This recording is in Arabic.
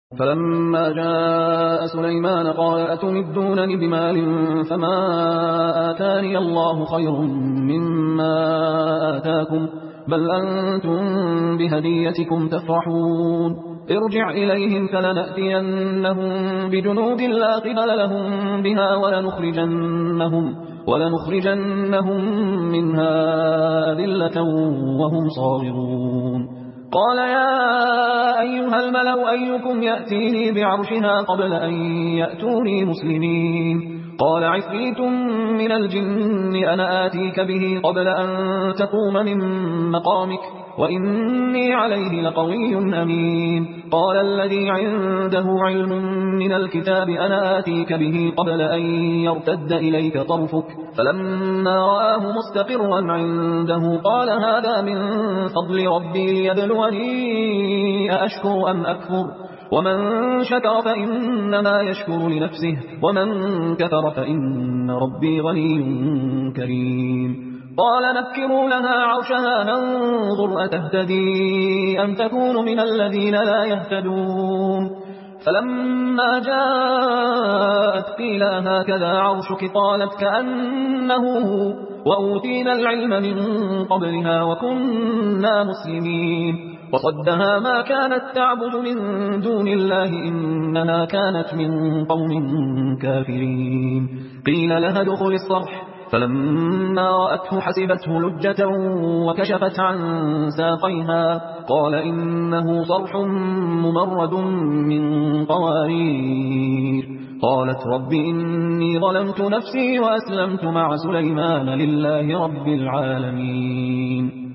فلما جاء سليمان قال أتمدونني بمال فما آتاني الله خير مما آتاكم بل أنتم بهديتكم تفرحون ارجع إليهم فلنأتينهم بجنود لا قبل لهم بها ولنخرجنهم منها أذلة وهم صاغرون قال يا أيها الملأ أيكم يأتيني بعرشها قبل أن يأتوني مسلمين قال عفريت من الجن أنا آتيك به قبل أن تقوم من مقامك وإني عليه لقوي أمين قال الذي عنده علم من الكتاب أنا آتيك به قبل أن يرتد إليك طرفك فلما رآه مستقرا عنده قال هذا من فضل ربي ليبلوني أأشكر أم أكفر ومن شكر فإنما يشكر لنفسه ومن كفر فإن ربي غني كريم قال نكروا لها عرشها ننظر أتهتدي أم تكون من الذين لا يهتدون فلما جاءت قيل هكذا عرشك قالت كأنه وأوتينا العلم من قبلها وكنا مسلمين وصدها ما كانت تعبد من دون الله إنها كانت من قوم كافرين قيل لها ادخل الصرح فلما رأته حسبته لجة وكشفت عن ساقيها قال إنه صرح ممرد من قوارير قالت رب إني ظلمت نفسي وأسلمت مع سليمان لله رب العالمين